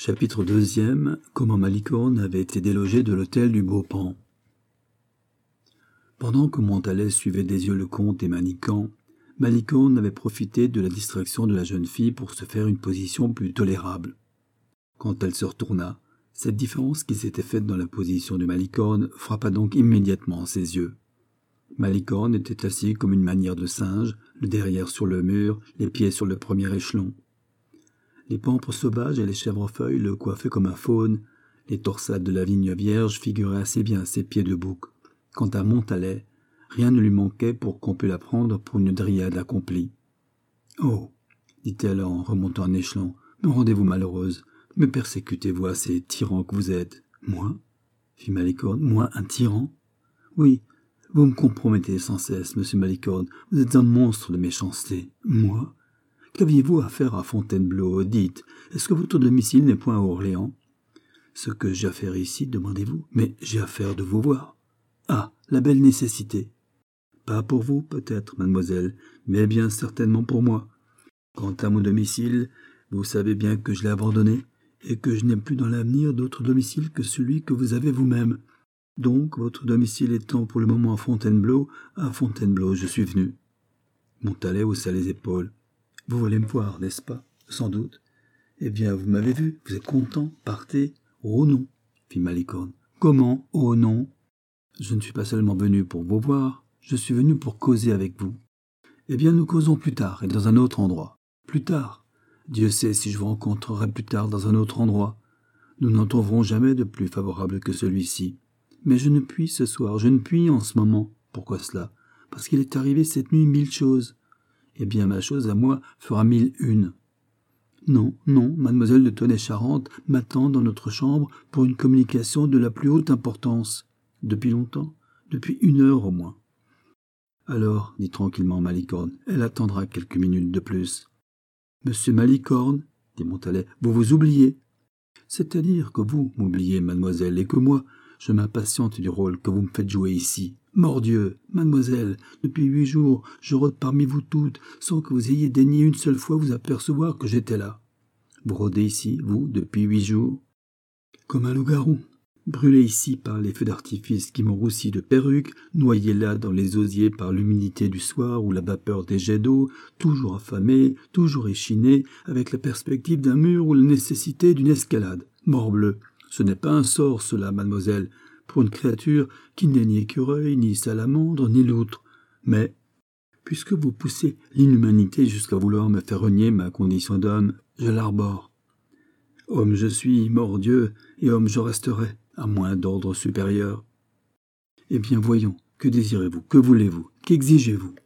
Chapitre 2. Comment Malicorne avait été délogé de l'hôtel du Beaupan. Pendant que Montalais suivait des yeux le comte et Manicamp, Malicorne avait profité de la distraction de la jeune fille pour se faire une position plus tolérable. Quand elle se retourna, cette différence qui s'était faite dans la position de Malicorne frappa donc immédiatement ses yeux. Malicorne était assis comme une manière de singe, le derrière sur le mur, les pieds sur le premier échelon. Les pampres sauvages et les chèvrefeuilles le coiffaient comme un faune, les torsades de la vigne vierge figuraient assez bien ses pieds de bouc. Quant à Montalais, rien ne lui manquait pour qu'on pût la prendre pour une dryade accomplie. « Oh !» dit-elle en remontant un échelon, « me rendez-vous malheureuse, me persécutez-vous à ces tyrans que vous êtes. »« Moi » fit Malicorne, « moi un tyran ?»« Oui, vous me compromettez sans cesse, monsieur Malicorne, vous êtes un monstre de méchanceté. »« Moi » Qu'aviez-vous à faire à Fontainebleau? Dites, est-ce que votre domicile n'est point à Orléans? Ce que j'ai à faire ici, demandez-vous? Mais j'ai affaire de vous voir. Ah, la belle nécessité. Pas pour vous, peut-être, mademoiselle, mais bien certainement pour moi. Quant à mon domicile, vous savez bien que je l'ai abandonné, et que je n'ai plus dans l'avenir d'autre domicile que celui que vous avez vous-même. Donc, votre domicile étant pour le moment à Fontainebleau je suis venu. Montalais haussa les épaules. Vous voulez me voir, n'est-ce pas? Sans doute. Eh bien, vous m'avez vu, vous êtes content, partez. Oh non, fit Malicorne. Comment? Oh non. Je ne suis pas seulement venu pour vous voir, je suis venu pour causer avec vous. Eh bien, nous causons plus tard et dans un autre endroit. Plus tard. Dieu sait si je vous rencontrerai plus tard dans un autre endroit. Nous n'en trouverons jamais de plus favorable que celui-ci. Mais je ne puis ce soir, je ne puis en ce moment. Pourquoi cela? Parce qu'il est arrivé cette nuit 1000 choses. Eh bien, ma chose à moi fera 1001. Non, mademoiselle de Tonnay-Charente m'attend dans notre chambre pour une communication de la plus haute importance. Depuis longtemps? Depuis 1 heure au moins. Alors, dit tranquillement Malicorne, elle attendra quelques minutes de plus. Monsieur Malicorne, dit Montalais, vous vous oubliez. C'est-à-dire que vous m'oubliez, mademoiselle, et que moi, je m'impatiente du rôle que vous me faites jouer ici. Mordieu, mademoiselle, depuis 8 jours, je rôde parmi vous toutes, sans que vous ayez daigné une seule fois vous apercevoir que j'étais là. Vous rôdez ici, vous, depuis 8 jours? Comme un loup-garou, brûlé ici par les feux d'artifice qui m'ont roussi de perruques, noyé là dans les osiers par l'humidité du soir ou la vapeur des jets d'eau, toujours affamé, toujours échiné, avec la perspective d'un mur ou la nécessité d'une escalade. Morbleu, ce n'est pas un sort, cela, mademoiselle, pour une créature qui n'est ni écureuil, ni salamandre, ni loutre. Mais, puisque vous poussez l'inhumanité jusqu'à vouloir me faire renier ma condition d'homme, je l'arbore. Homme je suis, mordieu, et homme je resterai, à moins d'ordre supérieur. Eh bien, voyons, que désirez-vous, que voulez-vous, qu'exigez-vous?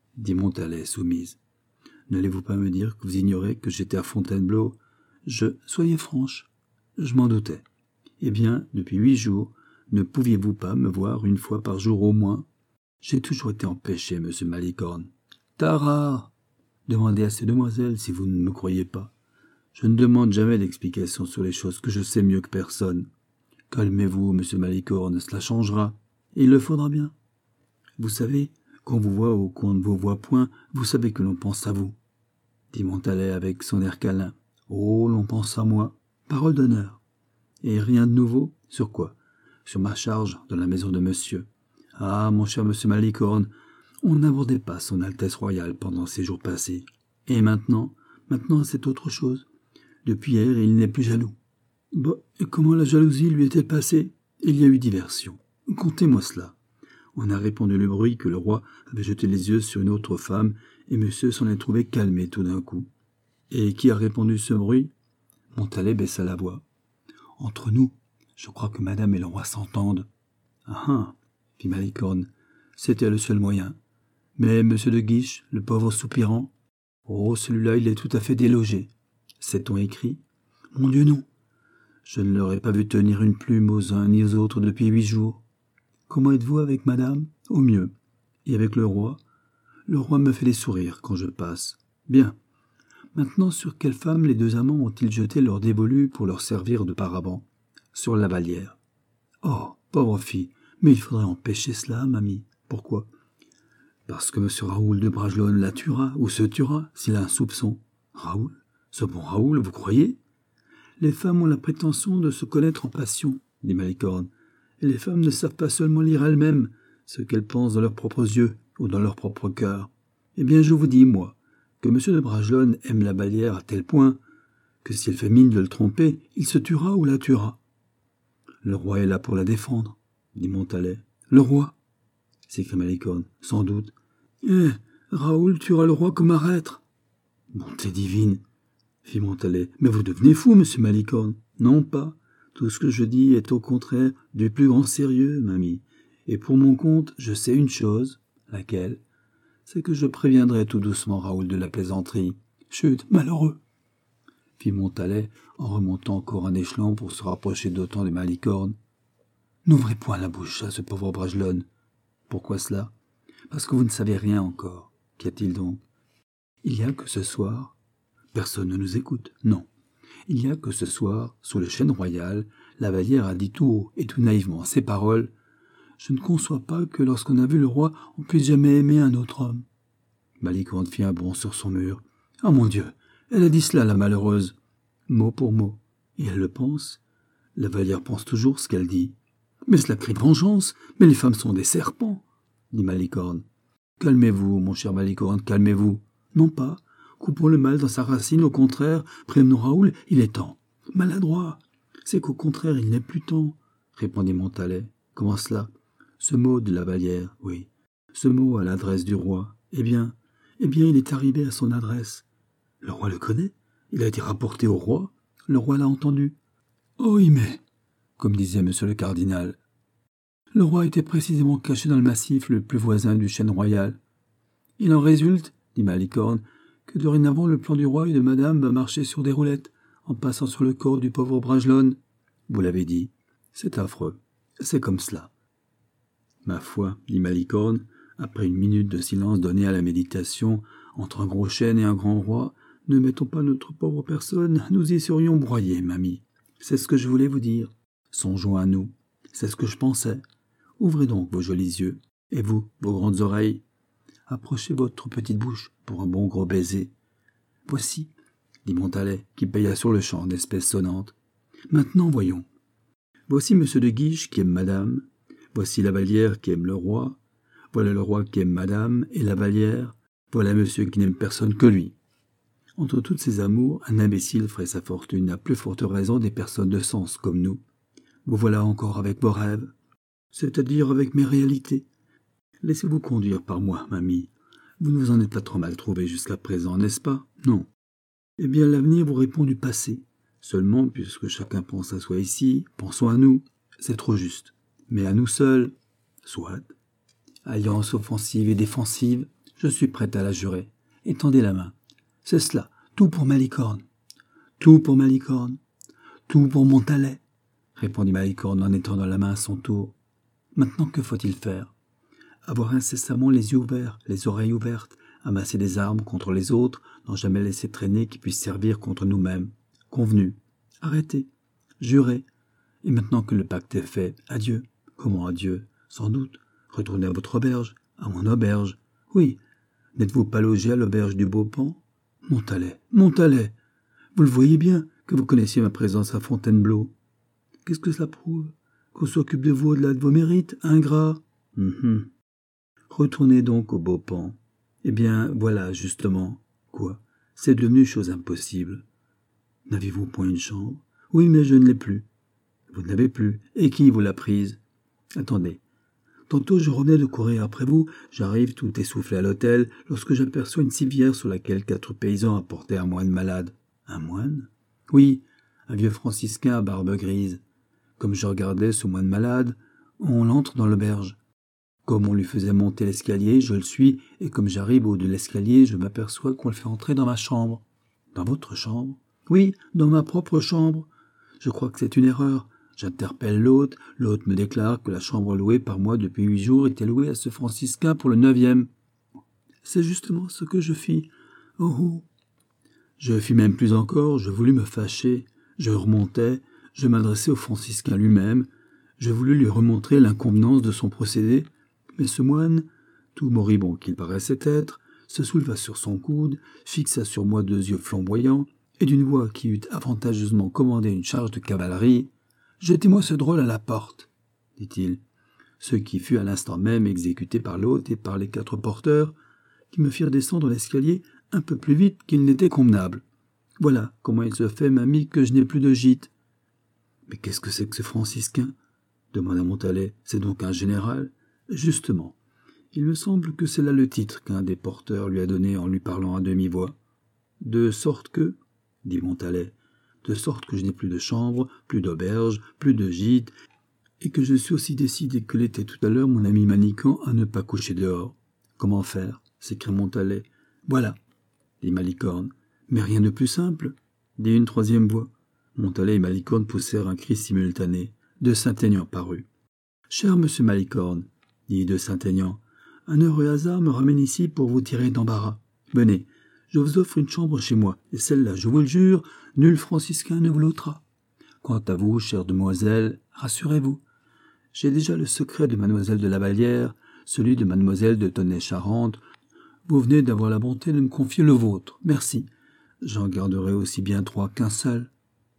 Dit soumise. N'allez-vous pas me dire que vous ignorez que j'étais à Fontainebleau? Soyez franche, je m'en doutais. Eh bien, depuis 8 jours, ne pouviez-vous pas me voir 1 fois par jour au moins? J'ai toujours été empêché, monsieur Malicorne. Tara! Demandez à ces demoiselles si vous ne me croyez pas. Je ne demande jamais d'explications sur les choses que je sais mieux que personne. Calmez-vous, monsieur Malicorne, cela changera. Et il le faudra bien. Vous savez, qu'on vous voit ou qu'on ne vous voit point, vous savez que l'on pense à vous, dit Montalais avec son air câlin. Oh, l'on pense à moi. Parole d'honneur. Et rien de nouveau? Sur quoi? Sur ma charge dans la maison de monsieur. Ah, mon cher monsieur Malicorne, on n'abordait pas son Altesse royale pendant ces jours passés. Et maintenant, c'est autre chose. Depuis hier, il n'est plus jaloux. Bah, et comment la jalousie lui est-elle passée? Il y a eu diversion. Contez-moi cela. On a répandu le bruit que le roi avait jeté les yeux sur une autre femme, et monsieur s'en est trouvé calmé tout d'un coup. Et qui a répandu ce bruit? Montalais baissa la voix. Entre nous, je crois que madame et le roi s'entendent. Ah, fit Malicorne, c'était le seul moyen. Mais monsieur de Guiche, le pauvre soupirant, oh, celui-là, il est tout à fait délogé. Sait-on écrit? Mon Dieu, non. Je ne l'aurais pas vu tenir une plume aux uns ni aux autres depuis 8 jours. Comment êtes-vous avec madame? Au mieux. Et avec le roi? Le roi me fait des sourires quand je passe. Bien. Maintenant, sur quelle femme les 2 amants ont-ils jeté leur dévolu pour leur servir de paravent? Sur la Vallière. Oh, pauvre fille, mais il faudrait empêcher cela, mamie. Pourquoi? Parce que M. Raoul de Bragelonne la tuera, ou se tuera, s'il a un soupçon. Raoul? Ce bon Raoul, vous croyez? Les femmes ont la prétention de se connaître en passion, dit Malicorne, et les femmes ne savent pas seulement lire elles-mêmes ce qu'elles pensent dans leurs propres yeux ou dans leur propre cœur. Eh bien, je vous dis, moi, que M. de Bragelonne aime la Vallière à tel point que si elle fait mine de le tromper, il se tuera ou la tuera. Le roi est là pour la défendre, dit Montalais. Le roi, s'écria Malicorne, sans doute. Raoul tuera le roi comme arêtre. Bonté divine, fit Montalais. Mais vous devenez fou, monsieur Malicorne. Non pas. Tout ce que je dis est au contraire du plus grand sérieux, mamie. Et pour mon compte, je sais une chose. Laquelle? C'est que je préviendrai tout doucement Raoul de la plaisanterie. Chut, malheureux, fit Montalais en remontant encore un échelon pour se rapprocher d'autant de Malicorne. N'ouvrez point la bouche à ce pauvre Bragelonne. Pourquoi cela? Parce que vous ne savez rien encore. Qu'y a-t-il donc? Il y a que ce soir... Personne ne nous écoute, non. Il y a que ce soir, sous le chêne royal, la Vallière a dit tout haut et tout naïvement ces paroles. Je ne conçois pas que lorsqu'on a vu le roi, on puisse jamais aimer un autre homme. Malicorne fit un bond sur son mur. Ah mon Dieu, elle a dit cela, la malheureuse. Mot pour mot. Et elle le pense. La Vallière pense toujours ce qu'elle dit. Mais cela crie de vengeance. Mais les femmes sont des serpents, dit Malicorne. Calmez-vous, mon cher Malicorne, calmez-vous. Non pas. Coupons le mal dans sa racine, au contraire. Prévenons Raoul, il est temps. Maladroit. C'est qu'au contraire, il n'est plus temps, répondit Montalais. Comment cela? Ce mot de la Vallière, oui. Ce mot à l'adresse du roi. Eh bien, il est arrivé à son adresse. Le roi le connaît. Il a été rapporté au roi. Le roi l'a entendu. Oh, comme disait monsieur le cardinal. Le roi était précisément caché dans le massif le plus voisin du chêne royal. Il en résulte, dit Malicorne, que dorénavant le plan du roi et de madame va marcher sur des roulettes, en passant sur le corps du pauvre Bragelonne. Vous l'avez dit, c'est affreux, c'est comme cela. Ma foi, dit Malicorne, après une minute de silence donné à la méditation, entre un gros chêne et un grand roi, ne mettons pas notre pauvre personne, nous y serions broyés, mamie. C'est ce que je voulais vous dire. Songeons à nous. C'est ce que je pensais. Ouvrez donc vos jolis yeux, et vous, vos grandes oreilles. Approchez votre petite bouche pour un bon gros baiser. Voici, dit Montalais, qui paya sur le champ d'espèce sonnante. Maintenant, voyons. Voici monsieur de Guiche qui aime madame. Voici la Vallière qui aime le roi. Voilà le roi qui aime madame et la Vallière. Voilà monsieur qui n'aime personne que lui. Entre toutes ces amours, un imbécile ferait sa fortune, à plus forte raison des personnes de sens comme nous. Vous voilà encore avec vos rêves, c'est-à-dire avec mes réalités. Laissez-vous conduire par moi, mamie. Vous ne vous en êtes pas trop mal trouvé jusqu'à présent, n'est-ce pas? Non. Eh bien, l'avenir vous répond du passé. Seulement, puisque chacun pense à soi ici, pensons à nous. C'est trop juste. Mais à nous seuls, soit. Alliance offensive et défensive, je suis prête à la jurer. Étendez la main. C'est cela, tout pour Malicorne. Tout pour Malicorne. Tout pour Montalais, répondit Malicorne en étendant la main à son tour. Maintenant, que faut-il faire? Avoir incessamment les yeux ouverts, les oreilles ouvertes, amasser des armes contre les autres, n'en jamais laisser traîner qui puissent servir contre nous-mêmes. Convenu. Arrêtez. Jurez. Et maintenant que le pacte est fait, adieu. Comment adieu? Sans doute. Retournez à votre auberge. À mon auberge. Oui. N'êtes-vous pas logé à l'auberge du Beaupan? Montalais. Montalais. Vous le voyez bien, que vous connaissiez ma présence à Fontainebleau. Qu'est-ce que cela prouve? Qu'on s'occupe de vous au-delà de vos mérites, ingrat? Retournez donc au Beaupan. Eh bien, voilà, justement. Quoi? C'est devenu chose impossible. N'avez-vous point une chambre? Oui, mais je ne l'ai plus. Vous ne l'avez plus. Et qui vous l'a prise? Attendez. Tantôt je revenais de courir après vous, j'arrive tout essoufflé à l'hôtel, lorsque j'aperçois une civière sur laquelle 4 paysans apportaient un moine malade. Un moine? Oui, un vieux franciscain à barbe grise. Comme je regardais ce moine malade, on l'entre dans l'auberge. Comme on lui faisait monter l'escalier, je le suis, et comme j'arrive au haut de l'escalier, je m'aperçois qu'on le fait entrer dans ma chambre. Dans votre chambre? Oui, dans ma propre chambre. Je crois que c'est une erreur. J'interpelle l'hôte me déclare que la chambre louée par moi depuis 8 jours était louée à ce franciscain pour le 9e. C'est justement ce que je fis. Oh! Je fis même plus encore, je voulus me fâcher, je remontai, je m'adressai au franciscain lui-même, je voulus lui remontrer l'inconvenance de son procédé, mais ce moine, tout moribond qu'il paraissait être, se souleva sur son coude, fixa sur moi 2 yeux flamboyants, et d'une voix qui eût avantageusement commandé une charge de cavalerie, « Jetez-moi ce drôle à la porte, » dit-il, ce qui fut à l'instant même exécuté par l'hôte et par les 4 porteurs, qui me firent descendre l'escalier un peu plus vite qu'il n'était convenable. Voilà comment il se fait, mamie, que je n'ai plus de gîte. « Mais qu'est-ce que c'est que ce franciscain ?» demanda Montalais. « C'est donc un général ?» ?»« Justement. Il me semble que c'est là le titre qu'un des porteurs lui a donné en lui parlant à demi-voix. « De sorte que, » dit Montalais, « de sorte que je n'ai plus de chambre, plus d'auberge, plus de gîte, et que je suis aussi décidé que l'était tout à l'heure mon ami Manicamp à ne pas coucher dehors. »« Comment faire ?» s'écria Montalais. « Voilà, » dit Malicorne. « Mais rien de plus simple, » dit une 3e voix. Montalais et Malicorne poussèrent un cri simultané. De Saint-Aignan parut. « Cher monsieur Malicorne, » dit de Saint-Aignan, « un heureux hasard me ramène ici pour vous tirer d'embarras. Venez, je vous offre une chambre chez moi, et celle-là, je vous le jure, nul franciscain ne vous l'ôtera. Quant à vous, chère demoiselle, rassurez-vous. J'ai déjà le secret de mademoiselle de la Vallière, celui de mademoiselle de Tonnay-Charente. Vous venez d'avoir la bonté de me confier le vôtre. Merci. J'en garderai aussi bien 3 qu'un seul. »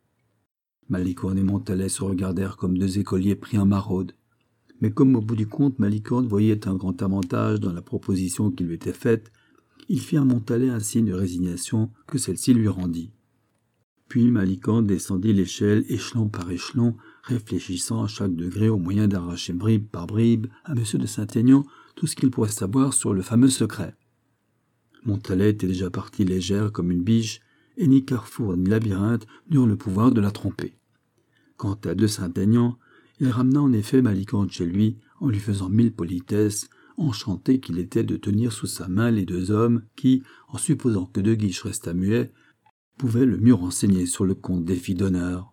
Malicorne et Montalais se regardèrent comme 2 écoliers pris en maraude. Mais comme au bout du compte Malicorne voyait un grand avantage dans la proposition qui lui était faite, il fit à Montalais un signe de résignation que celle-ci lui rendit. Puis Malicorne descendit l'échelle échelon par échelon, réfléchissant à chaque degré au moyen d'arracher bribe par bribe à M. de Saint-Aignan tout ce qu'il pourrait savoir sur le fameux secret. Montalais était déjà partie légère comme une biche, et ni Carrefour ni Labyrinthe n'eurent le pouvoir de la tromper. Quant à de Saint-Aignan, il ramena en effet Malicorne chez lui en lui faisant 1000 politesses, enchanté qu'il était de tenir sous sa main les 2 hommes qui, en supposant que De Guiche restât muet, pouvaient le mieux renseigner sur le compte des filles d'honneur.